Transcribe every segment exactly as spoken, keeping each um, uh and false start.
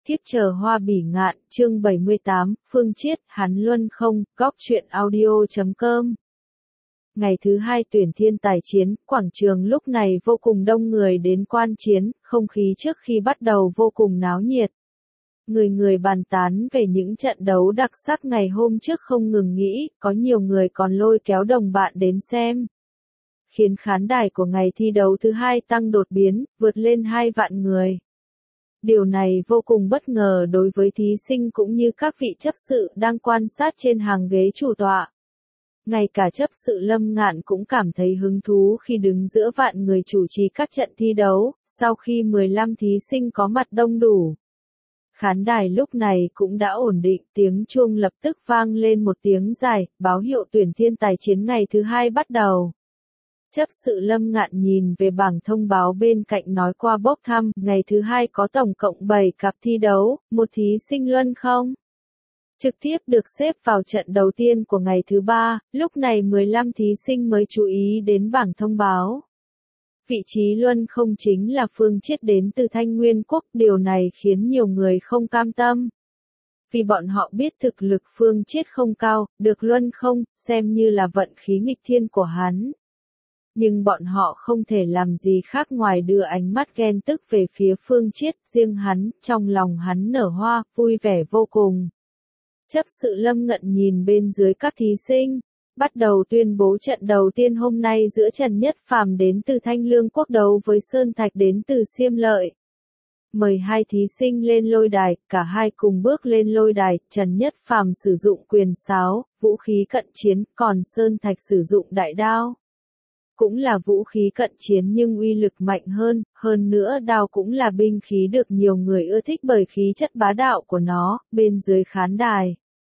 Thiếp chờ hoa bỉ ngạn, chương bảy mươi tám, Phương Chiết, hắn luân không, góc truyện audio chấm com. Ngày thứ hai tuyển thiên tài chiến, quảng trường lúc này vô cùng đông người đến quan chiến, không khí trước khi bắt đầu vô cùng náo nhiệt. Người người bàn tán về những trận đấu đặc sắc ngày hôm trước không ngừng nghĩ, có nhiều người còn lôi kéo đồng bạn đến xem. Khiến khán đài của ngày thi đấu thứ hai tăng đột biến, vượt lên hai vạn người. Điều này vô cùng bất ngờ đối với thí sinh cũng như các vị chấp sự đang quan sát trên hàng ghế chủ tọa. Ngay cả chấp sự Lâm Ngạn cũng cảm thấy hứng thú khi đứng giữa vạn người chủ trì các trận thi đấu, sau khi mười lăm thí sinh có mặt đông đủ. Khán đài lúc này cũng đã ổn định, tiếng chuông lập tức vang lên một tiếng dài, báo hiệu tuyển thiên tài chiến ngày thứ hai bắt đầu. Chấp sự Lâm Ngạn nhìn về bảng thông báo bên cạnh nói qua bốc thăm, ngày thứ hai có tổng cộng bảy cặp thi đấu, một thí sinh luân không trực tiếp được xếp vào trận đầu tiên của ngày thứ ba, lúc này mười lăm thí sinh mới chú ý đến bảng thông báo. Vị trí luân không chính là Phương Chiết đến từ Thanh Nguyên Quốc, điều này khiến nhiều người không cam tâm. Vì bọn họ biết thực lực Phương Chiết không cao, được luân không, xem như là vận khí nghịch thiên của hắn. Nhưng bọn họ không thể làm gì khác ngoài đưa ánh mắt ghen tức về phía Phương Chiết, riêng hắn, trong lòng hắn nở hoa, vui vẻ vô cùng. Chấp sự Lâm Ngạn nhìn bên dưới các thí sinh, bắt đầu tuyên bố trận đầu tiên hôm nay giữa Trần Nhất Phàm đến từ Thanh Lương Quốc đấu với Sơn Thạch đến từ Xiêm Lợi. Mời hai thí sinh lên lôi đài, cả hai cùng bước lên lôi đài, Trần Nhất Phàm sử dụng quyền sáo, vũ khí cận chiến, còn Sơn Thạch sử dụng đại đao. Cũng là vũ khí cận chiến nhưng uy lực mạnh hơn, hơn nữa đao cũng là binh khí được nhiều người ưa thích bởi khí chất bá đạo của nó, bên dưới khán đài.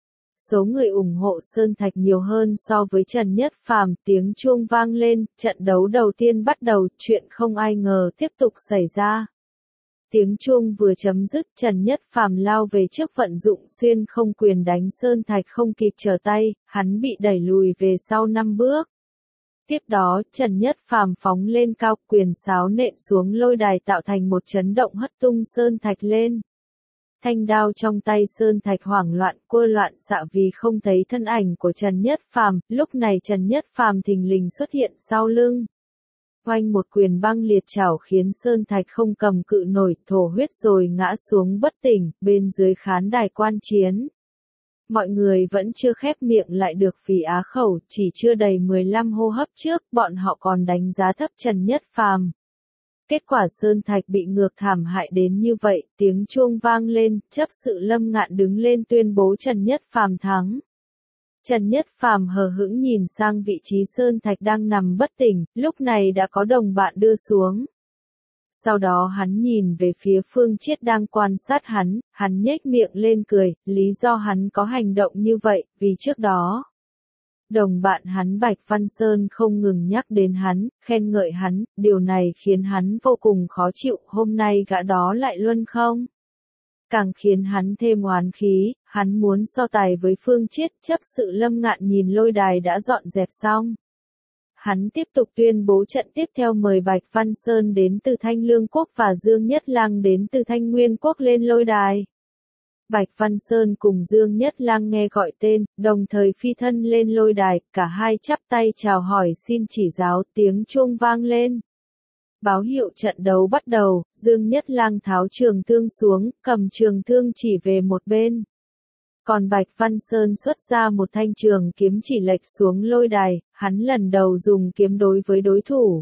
Số người ủng hộ Sơn Thạch nhiều hơn so với Trần Nhất Phàm, tiếng chuông vang lên, trận đấu đầu tiên bắt đầu, chuyện không ai ngờ tiếp tục xảy ra. Tiếng chuông vừa chấm dứt, Trần Nhất Phàm lao về trước vận dụng xuyên không quyền đánh Sơn Thạch không kịp trở tay, hắn bị đẩy lùi về sau năm bước. Tiếp đó, Trần Nhất Phàm phóng lên cao, quyền sáo nện xuống lôi đài tạo thành một chấn động hất tung Sơn Thạch lên. Thanh đao trong tay Sơn Thạch hoảng loạn, quơ loạn xạ vì không thấy thân ảnh của Trần Nhất Phàm, lúc này Trần Nhất Phàm thình lình xuất hiện sau lưng. Oanh một quyền băng liệt chảo khiến Sơn Thạch không cầm cự nổi, thổ huyết rồi ngã xuống bất tỉnh, bên dưới khán đài quan chiến. Mọi người vẫn chưa khép miệng lại được vì á khẩu, chỉ chưa đầy mười lăm hô hấp trước, bọn họ còn đánh giá thấp Trần Nhất Phàm. Kết quả Sơn Thạch bị ngược thảm hại đến như vậy, tiếng chuông vang lên, chấp sự Lâm Ngạn đứng lên tuyên bố Trần Nhất Phàm thắng. Trần Nhất Phàm hờ hững nhìn sang vị trí Sơn Thạch đang nằm bất tỉnh, lúc này đã có đồng bạn đưa xuống. Sau đó hắn nhìn về phía Phương Chiết đang quan sát hắn, hắn nhếch miệng lên cười, lý do hắn có hành động như vậy, vì trước đó. Đồng bạn hắn Bạch Văn Sơn không ngừng nhắc đến hắn, khen ngợi hắn, điều này khiến hắn vô cùng khó chịu, hôm nay gã đó lại luân không. Càng khiến hắn thêm oán khí, hắn muốn so tài với Phương Chiết, chấp sự Lâm Ngạn nhìn lôi đài đã dọn dẹp xong. Hắn tiếp tục tuyên bố trận tiếp theo mời Bạch Văn Sơn đến từ Thanh Lương Quốc và Dương Nhất Lang đến từ Thanh Nguyên Quốc lên lôi đài. Bạch Văn Sơn cùng Dương Nhất Lang nghe gọi tên, đồng thời phi thân lên lôi đài, cả hai chắp tay chào hỏi xin chỉ giáo, tiếng chuông vang lên. Báo hiệu trận đấu bắt đầu, Dương Nhất Lang tháo trường thương xuống, cầm trường thương chỉ về một bên. Còn Bạch Văn Sơn xuất ra một thanh trường kiếm chỉ lệch xuống lôi đài, hắn lần đầu dùng kiếm đối với đối thủ.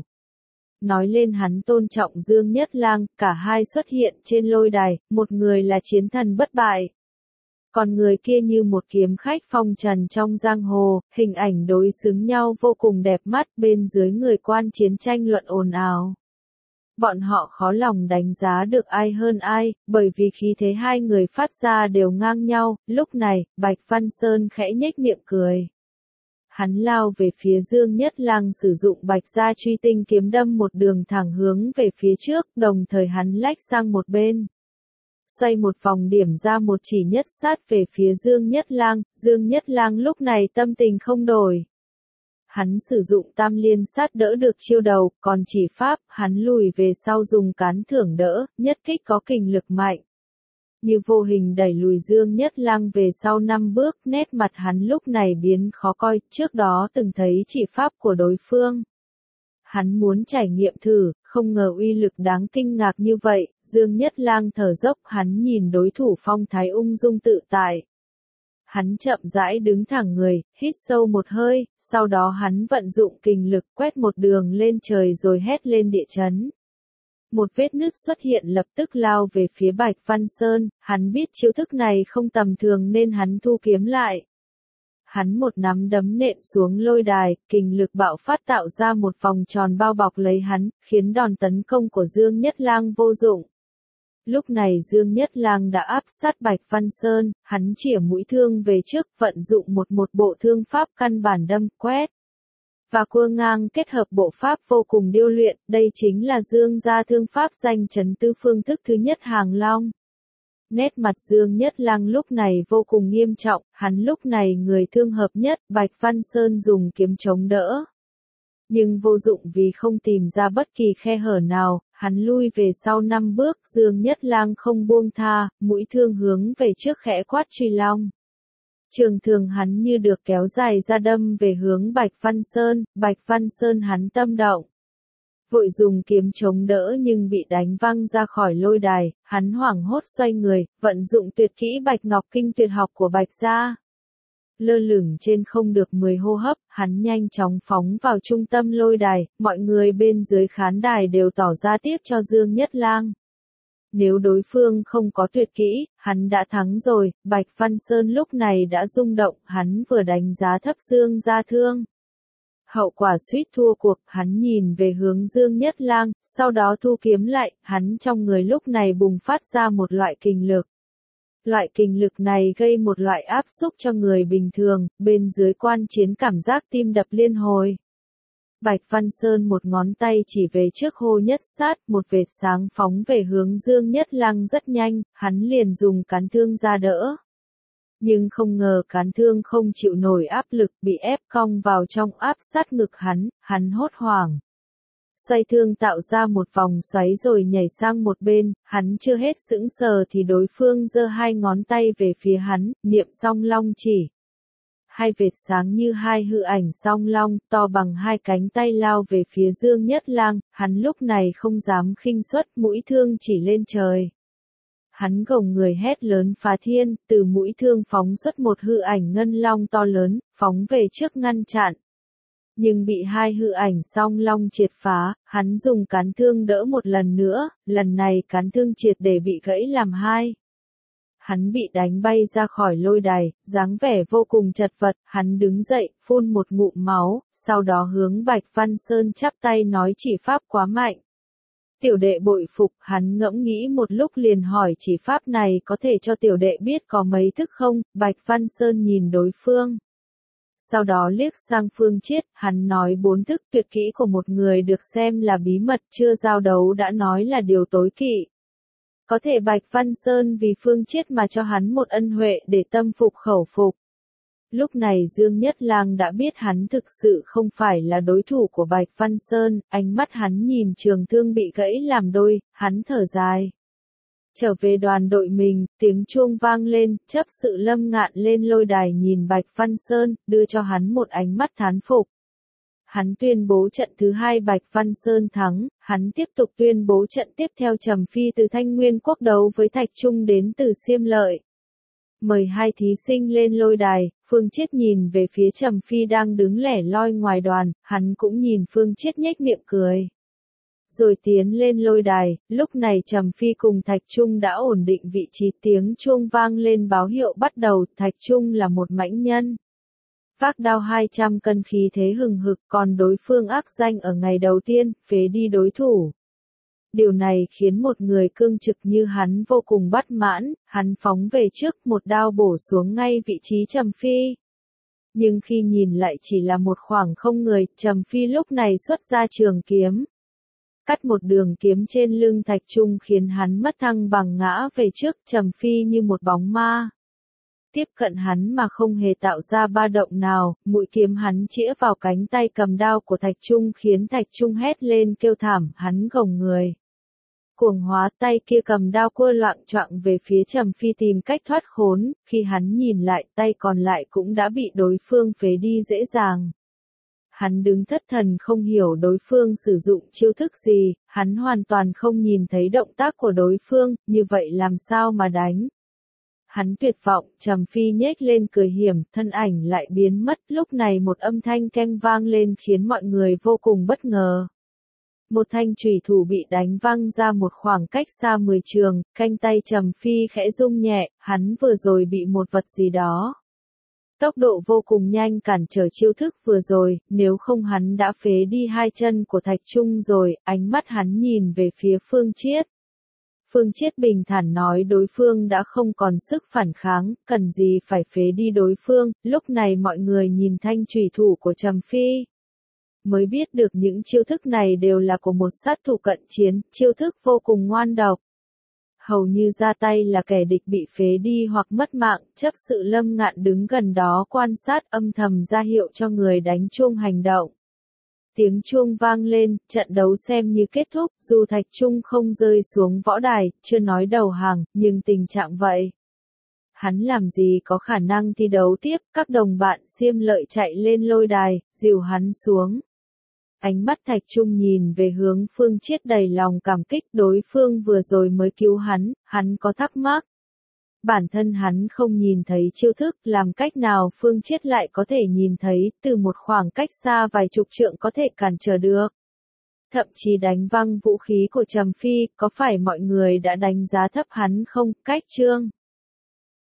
Nói lên hắn tôn trọng Dương Nhất Lang, cả hai xuất hiện trên lôi đài, một người là chiến thần bất bại. Còn người kia như một kiếm khách phong trần trong giang hồ, hình ảnh đối xứng nhau vô cùng đẹp mắt, bên dưới người quan chiến tranh luận ồn ào. Bọn họ khó lòng đánh giá được ai hơn ai, bởi vì khí thế hai người phát ra đều ngang nhau, lúc này, Bạch Văn Sơn khẽ nhếch miệng cười. Hắn lao về phía Dương Nhất Lang sử dụng Bạch Gia Truy Tinh kiếm đâm một đường thẳng hướng về phía trước, đồng thời hắn lách sang một bên. Xoay một vòng điểm ra một chỉ nhất sát về phía Dương Nhất Lang, Dương Nhất Lang lúc này tâm tình không đổi. Hắn sử dụng tam liên sát đỡ được chiêu đầu, còn chỉ pháp, hắn lùi về sau dùng cán thưởng đỡ, nhất kích có kình lực mạnh. như vô hình đẩy lùi Dương Nhất Lang về sau năm bước, nét mặt hắn lúc này biến khó coi, trước đó từng thấy chỉ pháp của đối phương. Hắn muốn trải nghiệm thử, không ngờ uy lực đáng kinh ngạc như vậy, Dương Nhất Lang thở dốc, hắn nhìn đối thủ phong thái ung dung tự tại. Hắn chậm rãi đứng thẳng người, hít sâu một hơi, sau đó hắn vận dụng kình lực quét một đường lên trời rồi hét lên địa chấn. Một vết nứt xuất hiện lập tức lao về phía Bạch Văn Sơn, hắn biết chiêu thức này không tầm thường nên hắn thu kiếm lại. Hắn một nắm đấm nện xuống lôi đài, kình lực bạo phát tạo ra một vòng tròn bao bọc lấy hắn, khiến đòn tấn công của Dương Nhất Lang vô dụng. Lúc này Dương Nhất Lang đã áp sát Bạch Văn Sơn, hắn chĩa mũi thương về trước, vận dụng một một bộ thương pháp căn bản đâm, quét và cua ngang kết hợp bộ pháp vô cùng điêu luyện, đây chính là Dương gia thương pháp danh chấn tứ phương thức thứ nhất Hàng Long. Nét mặt Dương Nhất Lang lúc này vô cùng nghiêm trọng, hắn lúc này người thương hợp nhất, Bạch Văn Sơn dùng kiếm chống đỡ. Nhưng vô dụng vì không tìm ra bất kỳ khe hở nào, hắn lui về sau năm bước, Dương Nhất Lang không buông tha, mũi thương hướng về trước khẽ quát truy long. Trường thương hắn như được kéo dài ra đâm về hướng Bạch Văn Sơn, Bạch Văn Sơn hắn tâm động. Vội dùng kiếm chống đỡ nhưng bị đánh văng ra khỏi lôi đài, hắn hoảng hốt xoay người, vận dụng tuyệt kỹ Bạch Ngọc Kinh tuyệt học của Bạch gia. Lơ lửng trên không được mười hô hấp, hắn nhanh chóng phóng vào trung tâm lôi đài, mọi người bên dưới khán đài đều tỏ ra tiếc cho Dương Nhất Lang. Nếu đối phương không có tuyệt kỹ, hắn đã thắng rồi, Bạch Văn Sơn lúc này đã rung động, hắn vừa đánh giá thấp Dương gia thương. Hậu quả suýt thua cuộc, hắn nhìn về hướng Dương Nhất Lang, sau đó thu kiếm lại, hắn trong người lúc này bùng phát ra một loại kình lực. Loại kình lực này gây một loại áp xúc cho người bình thường, bên dưới quan chiến cảm giác tim đập liên hồi. Bạch Văn Sơn một ngón tay chỉ về trước hô nhất sát, một vệt sáng phóng về hướng Dương Nhất Lang rất nhanh, hắn liền dùng cán thương ra đỡ. Nhưng không ngờ cán thương không chịu nổi áp lực, bị ép cong vào trong áp sát ngực hắn, hắn hốt hoảng. Xoay thương tạo ra một vòng xoáy rồi nhảy sang một bên, hắn chưa hết sững sờ thì đối phương giơ hai ngón tay về phía hắn, niệm song long chỉ. Hai vệt sáng như hai hư ảnh song long, to bằng hai cánh tay lao về phía Dương Nhất Lang, hắn lúc này không dám khinh suất, mũi thương chỉ lên trời. Hắn gồng người hét lớn phá thiên, từ mũi thương phóng xuất một hư ảnh ngân long to lớn, phóng về trước ngăn chặn. Nhưng bị hai hư ảnh song long triệt phá, hắn dùng cán thương đỡ một lần nữa, lần này cán thương triệt để bị gãy làm hai. Hắn bị đánh bay ra khỏi lôi đài, dáng vẻ vô cùng chật vật, hắn đứng dậy, phun một ngụm máu, sau đó hướng Bạch Văn Sơn chắp tay nói chỉ pháp quá mạnh. Tiểu đệ bội phục, hắn ngẫm nghĩ một lúc liền hỏi chỉ pháp này có thể cho tiểu đệ biết có mấy thức không, Bạch Văn Sơn nhìn đối phương. Sau đó liếc sang Phương Chiết, hắn nói bốn thức tuyệt kỹ của một người được xem là bí mật chưa giao đấu đã nói là điều tối kỵ. Có thể Bạch Văn Sơn vì Phương Chiết mà cho hắn một ân huệ để tâm phục khẩu phục. Lúc này Dương Nhất Lang đã biết hắn thực sự không phải là đối thủ của Bạch Văn Sơn, ánh mắt hắn nhìn trường thương bị gãy làm đôi, hắn thở dài. Trở về đoàn đội mình, tiếng chuông vang lên, chấp sự Lâm Ngạn lên lôi đài nhìn Bạch Văn Sơn, đưa cho hắn một ánh mắt thán phục. Hắn tuyên bố trận thứ hai Bạch Văn Sơn thắng, hắn tiếp tục tuyên bố trận tiếp theo Trầm Phi từ Thanh Nguyên Quốc đấu với Thạch Trung đến từ Xiêm Lợi. Mời hai thí sinh lên lôi đài, Phương Chiết nhìn về phía Trầm Phi đang đứng lẻ loi ngoài đoàn, hắn cũng nhìn Phương Chiết nhếch miệng cười. Rồi tiến lên lôi đài, lúc này Trầm Phi cùng Thạch Trung đã ổn định vị trí, tiếng chuông vang lên báo hiệu bắt đầu, Thạch Trung là một mãnh nhân. Vác đao hai trăm cân khí thế hừng hực, còn đối phương ác danh ở ngày đầu tiên, phế đi đối thủ. Điều này khiến một người cương trực như hắn vô cùng bất mãn, hắn phóng về trước một đao bổ xuống ngay vị trí Trầm Phi. Nhưng khi nhìn lại chỉ là một khoảng không người, Trầm Phi lúc này xuất ra trường kiếm. Cắt một đường kiếm trên lưng Thạch Trung khiến hắn mất thăng bằng ngã về trước, Trầm Phi như một bóng ma. Tiếp cận hắn mà không hề tạo ra ba động nào, mũi kiếm hắn chĩa vào cánh tay cầm đao của Thạch Trung khiến Thạch Trung hét lên kêu thảm, hắn gồng người. cuồng hóa, tay kia cầm đao cua loạng choạng về phía Trầm Phi tìm cách thoát khốn, khi hắn nhìn lại tay còn lại cũng đã bị đối phương phế đi dễ dàng. Hắn đứng thất thần không hiểu đối phương sử dụng chiêu thức gì, hắn hoàn toàn không nhìn thấy động tác của đối phương, như vậy làm sao mà đánh. Hắn tuyệt vọng, Trầm Phi nhếch lên cười hiểm, thân ảnh lại biến mất, lúc này một âm thanh keng vang lên khiến mọi người vô cùng bất ngờ. Một thanh chùy thủ bị đánh văng ra một khoảng cách xa mười trường, canh tay Trầm Phi khẽ rung nhẹ, hắn vừa rồi bị một vật gì đó. Tốc độ vô cùng nhanh cản trở chiêu thức vừa rồi, nếu không hắn đã phế đi hai chân của Thạch Trung rồi, ánh mắt hắn nhìn về phía Phương Chiết. Phương Chiết bình thản nói đối phương đã không còn sức phản kháng, cần gì phải phế đi đối phương, lúc này mọi người nhìn thanh chùy thủ của Trầm Phi. Mới biết được những chiêu thức này đều là của một sát thủ cận chiến, chiêu thức vô cùng ngoan độc. Hầu như ra tay là kẻ địch bị phế đi hoặc mất mạng, chấp sự Lâm Ngạn đứng gần đó quan sát âm thầm ra hiệu cho người đánh chuông hành động. Tiếng chuông vang lên, trận đấu xem như kết thúc, dù Thạch Trung không rơi xuống võ đài, chưa nói đầu hàng, nhưng tình trạng vậy. Hắn làm gì có khả năng thi đấu tiếp, các đồng bạn xiêm lợi chạy lên lôi đài, dìu hắn xuống. Ánh mắt Thạch Trung nhìn về hướng Phương Chiết đầy lòng cảm kích, đối phương vừa rồi mới cứu hắn, hắn có thắc mắc. Bản thân hắn không nhìn thấy chiêu thức, làm cách nào Phương Chiết lại có thể nhìn thấy, từ một khoảng cách xa vài chục trượng có thể cản trở được. Thậm chí đánh văng vũ khí của Trầm Phi, có phải mọi người đã đánh giá thấp hắn không, cách chương.